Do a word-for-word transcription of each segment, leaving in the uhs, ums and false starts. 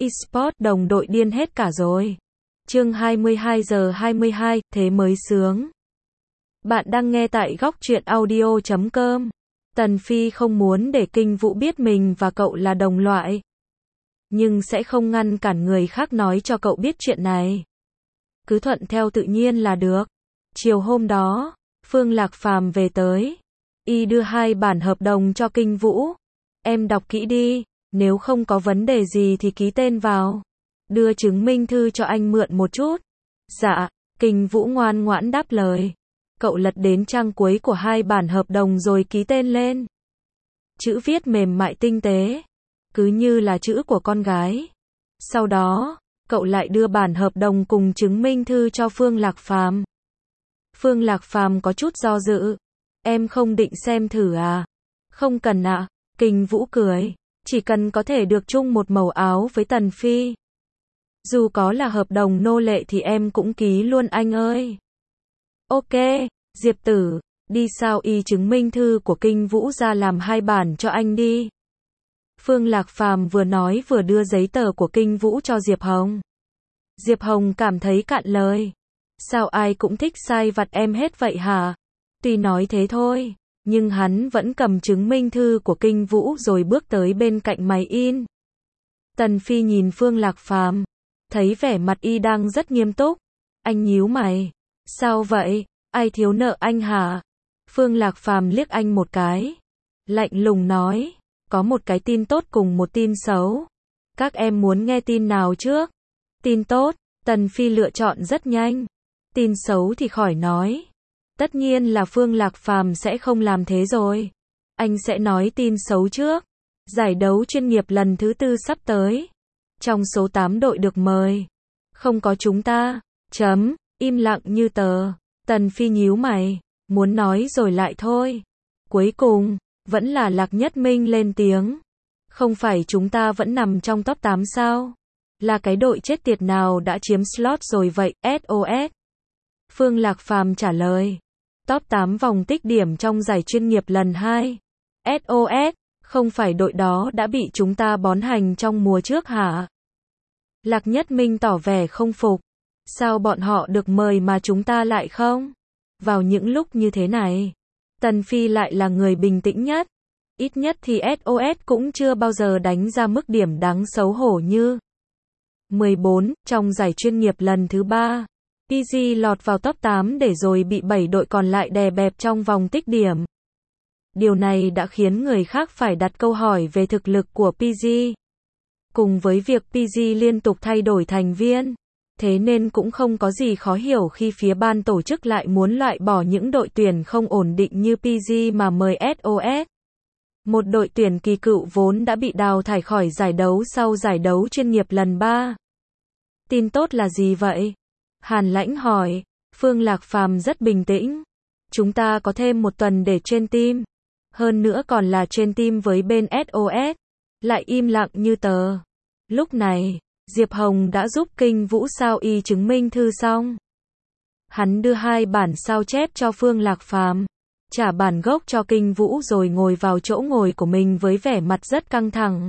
eSports đồng đội điên hết cả rồi. Chương hai mươi hai giờ hai mươi hai, thế mới sướng. Bạn đang nghe tại góc truyện audio chấm com. Tần Phi không muốn để Kinh Vũ biết mình và cậu là đồng loại, nhưng sẽ không ngăn cản người khác nói cho cậu biết chuyện này. Cứ thuận theo tự nhiên là được. Chiều hôm đó, Phương Lạc Phàm về tới. Y đưa hai bản hợp đồng cho Kinh Vũ. Em đọc kỹ đi, nếu không có vấn đề gì thì ký tên vào. Đưa chứng minh thư cho anh mượn một chút. Dạ, Kinh Vũ ngoan ngoãn đáp lời. Cậu lật đến trang cuối của hai bản hợp đồng rồi ký tên lên. Chữ viết mềm mại tinh tế, cứ như là chữ của con gái. Sau đó, cậu lại đưa bản hợp đồng cùng chứng minh thư cho Phương Lạc Phàm. Phương Lạc Phàm có chút do dự. Em không định xem thử à? Không cần ạ. Kinh Vũ cười. Chỉ cần có thể được chung một màu áo với Tần Phi. Dù có là hợp đồng nô lệ thì em cũng ký luôn anh ơi. Ok, Diệp Tử, đi sao y chứng minh thư của Kinh Vũ ra làm hai bản cho anh đi. Phương Lạc Phàm vừa nói vừa đưa giấy tờ của Kinh Vũ cho Diệp Hồng. Diệp Hồng cảm thấy cạn lời. Sao ai cũng thích sai vặt em hết vậy hả? Tuy nói thế thôi, nhưng hắn vẫn cầm chứng minh thư của Kinh Vũ rồi bước tới bên cạnh máy in. Tần Phi nhìn Phương Lạc Phàm, thấy vẻ mặt y đang rất nghiêm túc. Anh nhíu mày. Sao vậy? Ai thiếu nợ anh hả? Phương Lạc Phàm liếc anh một cái. Lạnh lùng nói. Có một cái tin tốt cùng một tin xấu. Các em muốn nghe tin nào trước? Tin tốt, Tần Phi lựa chọn rất nhanh. Tin xấu thì khỏi nói. Tất nhiên là Phương Lạc Phàm sẽ không làm thế rồi. Anh sẽ nói tin xấu trước. Giải đấu chuyên nghiệp lần thứ tư sắp tới. Trong số tám đội được mời, không có chúng ta. Chấm, im lặng như tờ. Tần Phi nhíu mày, muốn nói rồi lại thôi. Cuối cùng, vẫn là Lạc Nhất Minh lên tiếng. Không phải chúng ta vẫn nằm trong top tám sao? Là cái đội chết tiệt nào đã chiếm slot rồi vậy? ét o ét. Phương Lạc Phàm trả lời. Top tám vòng tích điểm trong giải chuyên nghiệp lần hai. ét o ét, không phải đội đó đã bị chúng ta bón hành trong mùa trước hả? Lạc Nhất Minh tỏ vẻ không phục. Sao bọn họ được mời mà chúng ta lại không? Vào những lúc như thế này, Tần Phi lại là người bình tĩnh nhất. Ít nhất thì ét o ét cũng chưa bao giờ đánh ra mức điểm đáng xấu hổ như mười bốn trong giải chuyên nghiệp lần thứ ba. pê giê lọt vào top tám để rồi bị bảy đội còn lại đè bẹp trong vòng tích điểm. Điều này đã khiến người khác phải đặt câu hỏi về thực lực của pê giê. Cùng với việc pê giê liên tục thay đổi thành viên, thế nên cũng không có gì khó hiểu khi phía ban tổ chức lại muốn loại bỏ những đội tuyển không ổn định như pê giê mà mời ét o ét. Một đội tuyển kỳ cựu vốn đã bị đào thải khỏi giải đấu sau giải đấu chuyên nghiệp lần ba. Tin tốt là gì vậy? Hàn Lãnh hỏi. Phương Lạc Phàm rất bình tĩnh. Chúng ta có thêm một tuần để train team. Hơn nữa còn là train team với bên ét o ét. Lại im lặng như tờ. Lúc này, Diệp Hồng đã giúp Kinh Vũ sao y chứng minh thư xong. Hắn đưa hai bản sao chép cho Phương Lạc Phàm, trả bản gốc cho Kinh Vũ rồi ngồi vào chỗ ngồi của mình với vẻ mặt rất căng thẳng.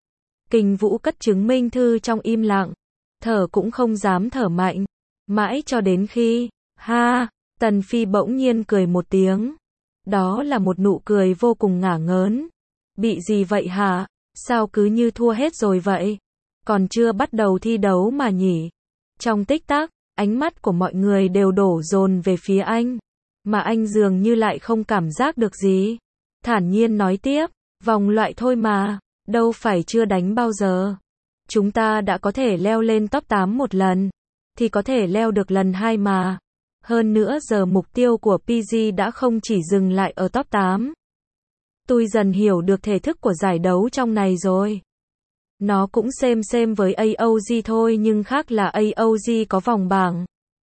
Kinh Vũ cất chứng minh thư trong im lặng, thở cũng không dám thở mạnh, mãi cho đến khi, ha, Tần Phi bỗng nhiên cười một tiếng. Đó là một nụ cười vô cùng ngả ngớn. Bị gì vậy hả? Sao cứ như thua hết rồi vậy? Còn chưa bắt đầu thi đấu mà nhỉ? Trong tích tắc, ánh mắt của mọi người đều đổ dồn về phía anh. Mà anh dường như lại không cảm giác được gì. Thản nhiên nói tiếp, vòng loại thôi mà, đâu phải chưa đánh bao giờ. Chúng ta đã có thể leo lên top tám một lần, thì có thể leo được lần hai mà. Hơn nữa giờ mục tiêu của pê giê đã không chỉ dừng lại ở top tám. Tôi dần hiểu được thể thức của giải đấu trong này rồi. Nó cũng xem xem với a o giê thôi nhưng khác là a o giê có vòng bảng.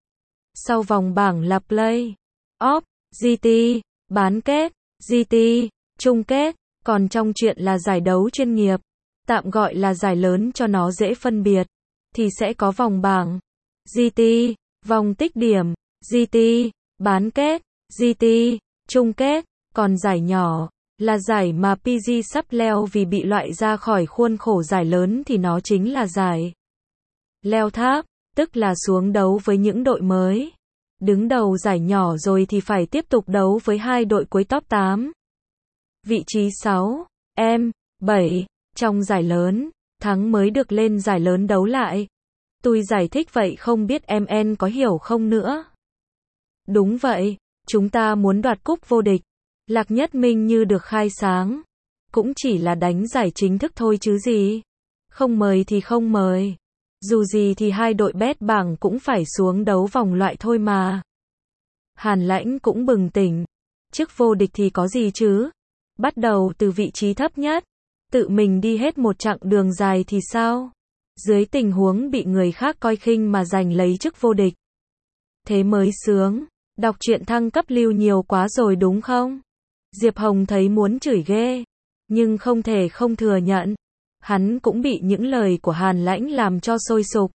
Sau vòng bảng là play off, giê tê, bán kết, giê tê, chung kết, còn trong chuyện là giải đấu chuyên nghiệp, tạm gọi là giải lớn cho nó dễ phân biệt, thì sẽ có vòng bảng, giê tê, vòng tích điểm, giê tê, bán kết, giê tê, chung kết, còn giải nhỏ, Là giải mà pê giê sắp leo vì bị loại ra khỏi khuôn khổ giải lớn thì nó chính là giải leo tháp, tức là xuống đấu với những đội mới. Đứng đầu giải nhỏ rồi thì phải tiếp tục đấu với hai đội cuối top tám. Vị trí sáu, em, bảy, trong giải lớn, thắng mới được lên giải lớn đấu lại. Tôi giải thích vậy không biết em en có hiểu không nữa. Đúng vậy, chúng ta muốn đoạt cúp vô địch. Lạc Nhất Minh như được khai sáng. Cũng chỉ là đánh giải chính thức thôi chứ gì. Không mời thì không mời. Dù gì thì hai đội bét bảng cũng phải xuống đấu vòng loại thôi mà. Hàn Lãnh cũng bừng tỉnh. Chức vô địch thì có gì chứ? Bắt đầu từ vị trí thấp nhất. Tự mình đi hết một chặng đường dài thì sao? Dưới tình huống bị người khác coi khinh mà giành lấy chức vô địch. Thế mới sướng. Đọc truyện thăng cấp lưu nhiều quá rồi đúng không? Diệp Hồng thấy muốn chửi ghê. Nhưng không thể không thừa nhận. Hắn cũng bị những lời của Hàn Lãnh làm cho sôi sục.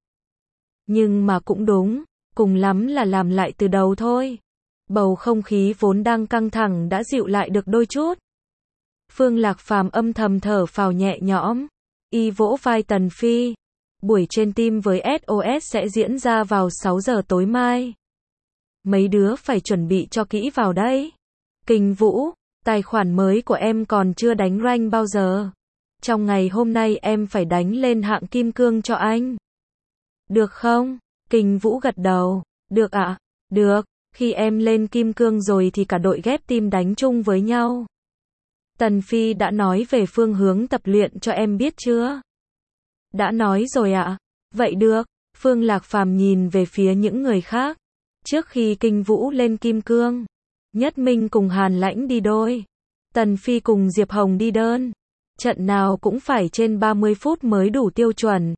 Nhưng mà cũng đúng. Cùng lắm là làm lại từ đầu thôi. Bầu không khí vốn đang căng thẳng đã dịu lại được đôi chút. Phương Lạc Phàm âm thầm thở phào nhẹ nhõm. Y vỗ vai Tần Phi. Buổi trên team với ét o ét sẽ diễn ra vào sáu giờ tối mai. Mấy đứa phải chuẩn bị cho kỹ vào đấy. Kinh Vũ, tài khoản mới của em còn chưa đánh rank bao giờ. Trong ngày hôm nay em phải đánh lên hạng kim cương cho anh. Được không? Kinh Vũ gật đầu. Được ạ? À? Được, khi em lên kim cương rồi thì cả đội ghép team đánh chung với nhau. Tần Phi đã nói về phương hướng tập luyện cho em biết chưa? Đã nói rồi ạ. À? Vậy được. Phương Lạc Phàm nhìn về phía những người khác. Trước khi Kinh Vũ lên kim cương, Nhất Minh cùng Hàn Lãnh đi đôi. Tần Phi cùng Diệp Hồng đi đơn. Trận nào cũng phải trên ba mươi phút mới đủ tiêu chuẩn.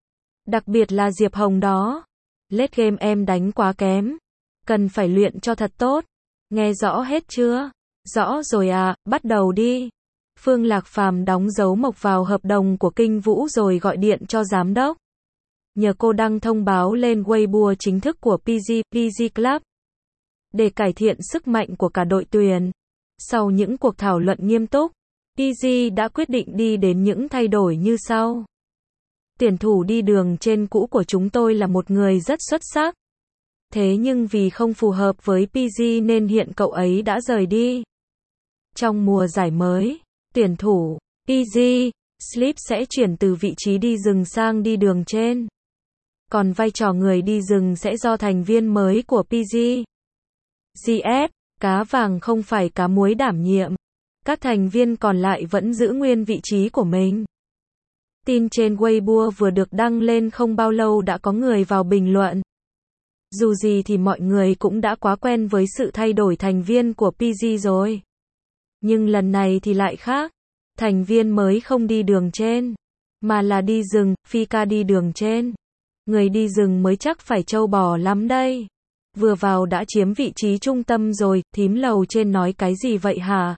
Đặc biệt là Diệp Hồng đó. Late game em đánh quá kém. Cần phải luyện cho thật tốt. Nghe rõ hết chưa? Rõ rồi à, bắt đầu đi. Phương Lạc Phàm đóng dấu mộc vào hợp đồng của Kinh Vũ rồi gọi điện cho giám đốc. Nhờ cô đăng thông báo lên Weibo chính thức của pê giê, pê giê Club. Để cải thiện sức mạnh của cả đội tuyển. Sau những cuộc thảo luận nghiêm túc, pê giê đã quyết định đi đến những thay đổi như sau. Tuyển thủ đi đường trên cũ của chúng tôi là một người rất xuất sắc. Thế nhưng vì không phù hợp với pê giê nên hiện cậu ấy đã rời đi. Trong mùa giải mới, tuyển thủ pê giê Sleep sẽ chuyển từ vị trí đi rừng sang đi đường trên. Còn vai trò người đi rừng sẽ do thành viên mới của pê giê giê ép, cá vàng không phải cá muối đảm nhiệm. Các thành viên còn lại vẫn giữ nguyên vị trí của mình. Tin trên Weibo vừa được đăng lên không bao lâu đã có người vào bình luận. Dù gì thì mọi người cũng đã quá quen với sự thay đổi thành viên của pê giê rồi. Nhưng lần này thì lại khác. Thành viên mới không đi đường trên, mà là đi rừng, Fika đi đường trên. Người đi rừng mới chắc phải trâu bò lắm đây. Vừa vào đã chiếm vị trí trung tâm rồi, thím lầu trên nói cái gì vậy hả?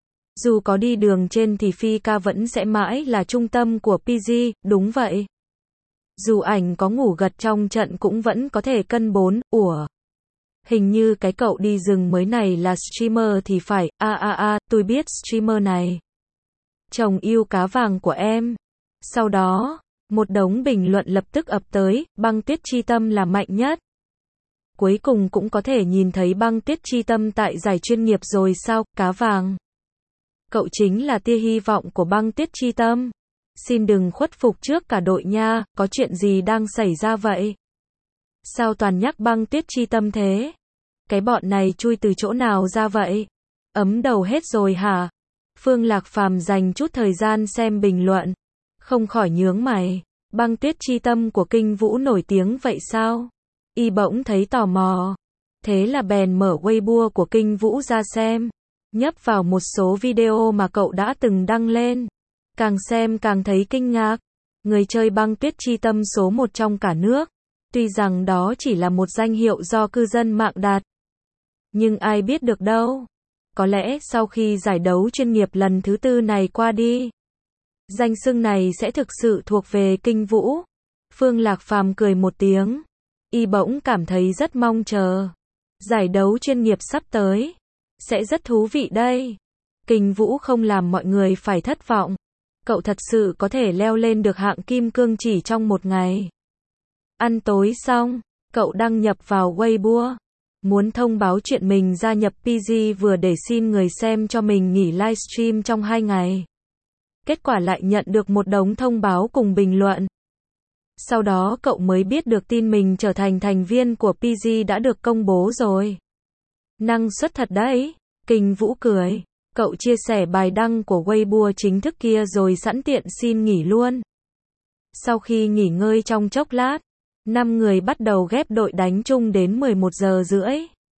Dù có đi đường trên thì Fika vẫn sẽ mãi là trung tâm của pê giê, đúng vậy. Dù ảnh có ngủ gật trong trận cũng vẫn có thể cân bốn, ủa. Hình như cái cậu đi rừng mới này là streamer thì phải, a a a, tôi biết streamer này. Chồng yêu cá vàng của em. Sau đó, một đống bình luận lập tức ập tới, Băng Tuyết Chi Tâm là mạnh nhất. Cuối cùng cũng có thể nhìn thấy Băng Tuyết Chi Tâm tại giải chuyên nghiệp rồi sao, cá vàng. Cậu chính là tia hy vọng của Băng Tuyết Chi Tâm. Xin đừng khuất phục trước cả đội nha, có chuyện gì đang xảy ra vậy? Sao toàn nhắc Băng Tuyết Chi Tâm thế? Cái bọn này chui từ chỗ nào ra vậy? Ấm đầu hết rồi hả? Phương Lạc Phàm dành chút thời gian xem bình luận. Không khỏi nhướng mày. Băng Tuyết Chi Tâm của Kinh Vũ nổi tiếng vậy sao? Y bỗng thấy tò mò. Thế là bèn mở Weibo của Kinh Vũ ra xem. Nhấp vào một số video mà cậu đã từng đăng lên. Càng xem càng thấy kinh ngạc. Người chơi Băng Tuyết Chi Tâm số một trong cả nước. Tuy rằng đó chỉ là một danh hiệu do cư dân mạng đặt. Nhưng ai biết được đâu. Có lẽ sau khi giải đấu chuyên nghiệp lần thứ tư này qua đi, danh xưng này sẽ thực sự thuộc về Kinh Vũ. Phương Lạc Phàm cười một tiếng. Y bỗng cảm thấy rất mong chờ. Giải đấu chuyên nghiệp sắp tới. Sẽ rất thú vị đây. Kinh Vũ không làm mọi người phải thất vọng. Cậu thật sự có thể leo lên được hạng kim cương chỉ trong một ngày. Ăn tối xong, cậu đăng nhập vào Weibo. Muốn thông báo chuyện mình gia nhập pê giê vừa để xin người xem cho mình nghỉ livestream trong hai ngày. Kết quả lại nhận được một đống thông báo cùng bình luận. Sau đó cậu mới biết được tin mình trở thành thành viên của pê giê đã được công bố rồi. Năng suất thật đấy. Kinh Vũ cười. Cậu chia sẻ bài đăng của Weibo chính thức kia rồi sẵn tiện xin nghỉ luôn. Sau khi nghỉ ngơi trong chốc lát, năm người bắt đầu ghép đội đánh chung đến mười một giờ rưỡi.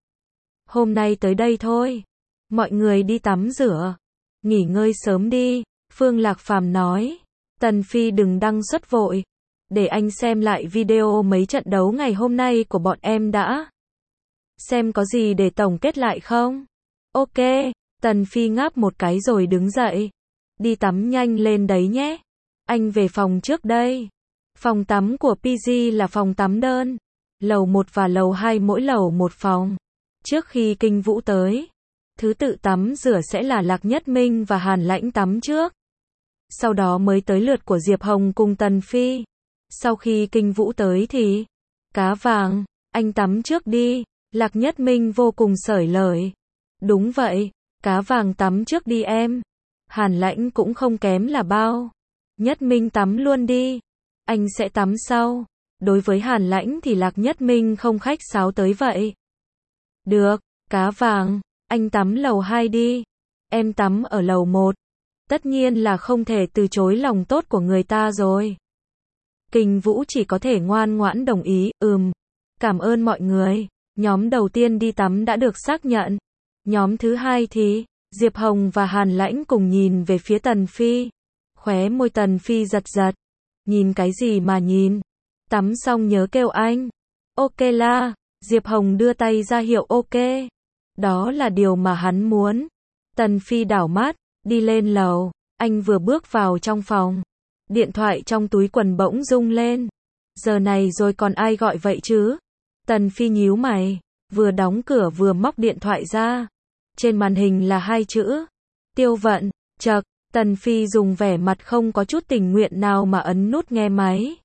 Hôm nay tới đây thôi. Mọi người đi tắm rửa. Nghỉ ngơi sớm đi, Phương Lạc Phàm nói. Tần Phi đừng đăng xuất vội. Để anh xem lại video mấy trận đấu ngày hôm nay của bọn em đã. Xem có gì để tổng kết lại không? Ok, Tần Phi ngáp một cái rồi đứng dậy. Đi tắm nhanh lên đấy nhé. Anh về phòng trước đây. Phòng tắm của pê giê là phòng tắm đơn. Lầu một và lầu hai mỗi lầu một phòng. Trước khi Kinh Vũ tới, thứ tự tắm rửa sẽ là Lạc Nhất Minh và Hàn Lãnh tắm trước. Sau đó mới tới lượt của Diệp Hồng cùng Tần Phi. Sau khi Kinh Vũ tới thì, Cá Vàng, anh tắm trước đi. Lạc Nhất Minh vô cùng xởi lời. Đúng vậy, Cá Vàng tắm trước đi em. Hàn Lãnh cũng không kém là bao. Nhất Minh tắm luôn đi. Anh sẽ tắm sau. Đối với Hàn Lãnh thì Lạc Nhất Minh không khách sáo tới vậy. Được, Cá Vàng, anh tắm lầu hai đi. Em tắm ở lầu một. Tất nhiên là không thể từ chối lòng tốt của người ta rồi. Kinh Vũ chỉ có thể ngoan ngoãn đồng ý, ừm. Cảm ơn mọi người. Nhóm đầu tiên đi tắm đã được xác nhận. Nhóm thứ hai thì, Diệp Hồng và Hàn Lãnh cùng nhìn về phía Tần Phi. Khóe môi Tần Phi giật giật. Nhìn cái gì mà nhìn? Tắm xong nhớ kêu anh. Ok la. Diệp Hồng đưa tay ra hiệu ok. Đó là điều mà hắn muốn. Tần Phi đảo mắt, đi lên lầu. Anh vừa bước vào trong phòng. Điện thoại trong túi quần bỗng rung lên. Giờ này rồi còn ai gọi vậy chứ? Tần Phi nhíu mày, vừa đóng cửa vừa móc điện thoại ra. Trên màn hình là hai chữ. Tiêu Vận, chậc. Tần Phi dùng vẻ mặt không có chút tình nguyện nào mà ấn nút nghe máy.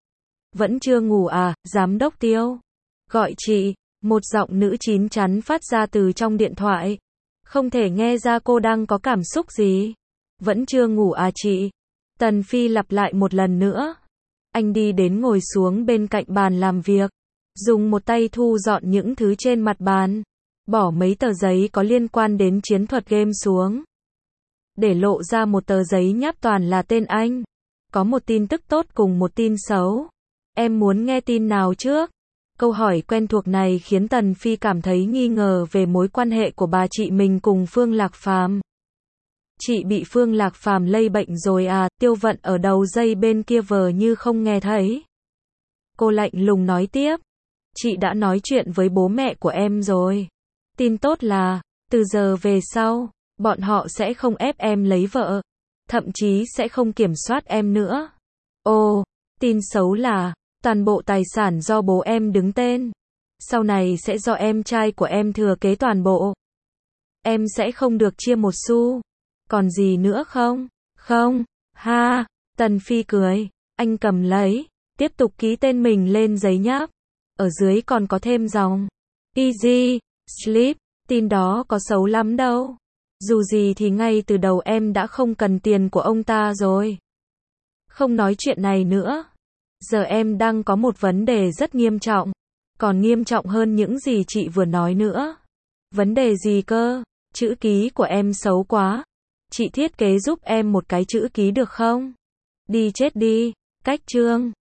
Vẫn chưa ngủ à, giám đốc Tiêu? Gọi chị, một giọng nữ chín chắn phát ra từ trong điện thoại. Không thể nghe ra cô đang có cảm xúc gì. Vẫn chưa ngủ à chị? Tần Phi lặp lại một lần nữa. Anh đi đến ngồi xuống bên cạnh bàn làm việc. Dùng một tay thu dọn những thứ trên mặt bàn. Bỏ mấy tờ giấy có liên quan đến chiến thuật game xuống. Để lộ ra một tờ giấy nháp toàn là tên anh. Có một tin tức tốt cùng một tin xấu. Em muốn nghe tin nào trước? Câu hỏi quen thuộc này khiến Tần Phi cảm thấy nghi ngờ về mối quan hệ của bà chị mình cùng Phương Lạc Phàm. Chị bị Phương Lạc Phàm lây bệnh rồi à? Tiêu Vận ở đầu dây bên kia vờ như không nghe thấy. Cô lạnh lùng nói tiếp. Chị đã nói chuyện với bố mẹ của em rồi. Tin tốt là, từ giờ về sau, bọn họ sẽ không ép em lấy vợ. Thậm chí sẽ không kiểm soát em nữa. Ồ, tin xấu là, toàn bộ tài sản do bố em đứng tên. Sau này sẽ do em trai của em thừa kế toàn bộ. Em sẽ không được chia một xu. Còn gì nữa không? Không, ha, Tần Phi cười. Anh cầm lấy, tiếp tục ký tên mình lên giấy nháp. Ở dưới còn có thêm dòng. Easy, sleep, tin đó có xấu lắm đâu. Dù gì thì ngay từ đầu em đã không cần tiền của ông ta rồi. Không nói chuyện này nữa. Giờ em đang có một vấn đề rất nghiêm trọng. Còn nghiêm trọng hơn những gì chị vừa nói nữa. Vấn đề gì cơ? Chữ ký của em xấu quá. Chị thiết kế giúp em một cái chữ ký được không? Đi chết đi. Cách chương.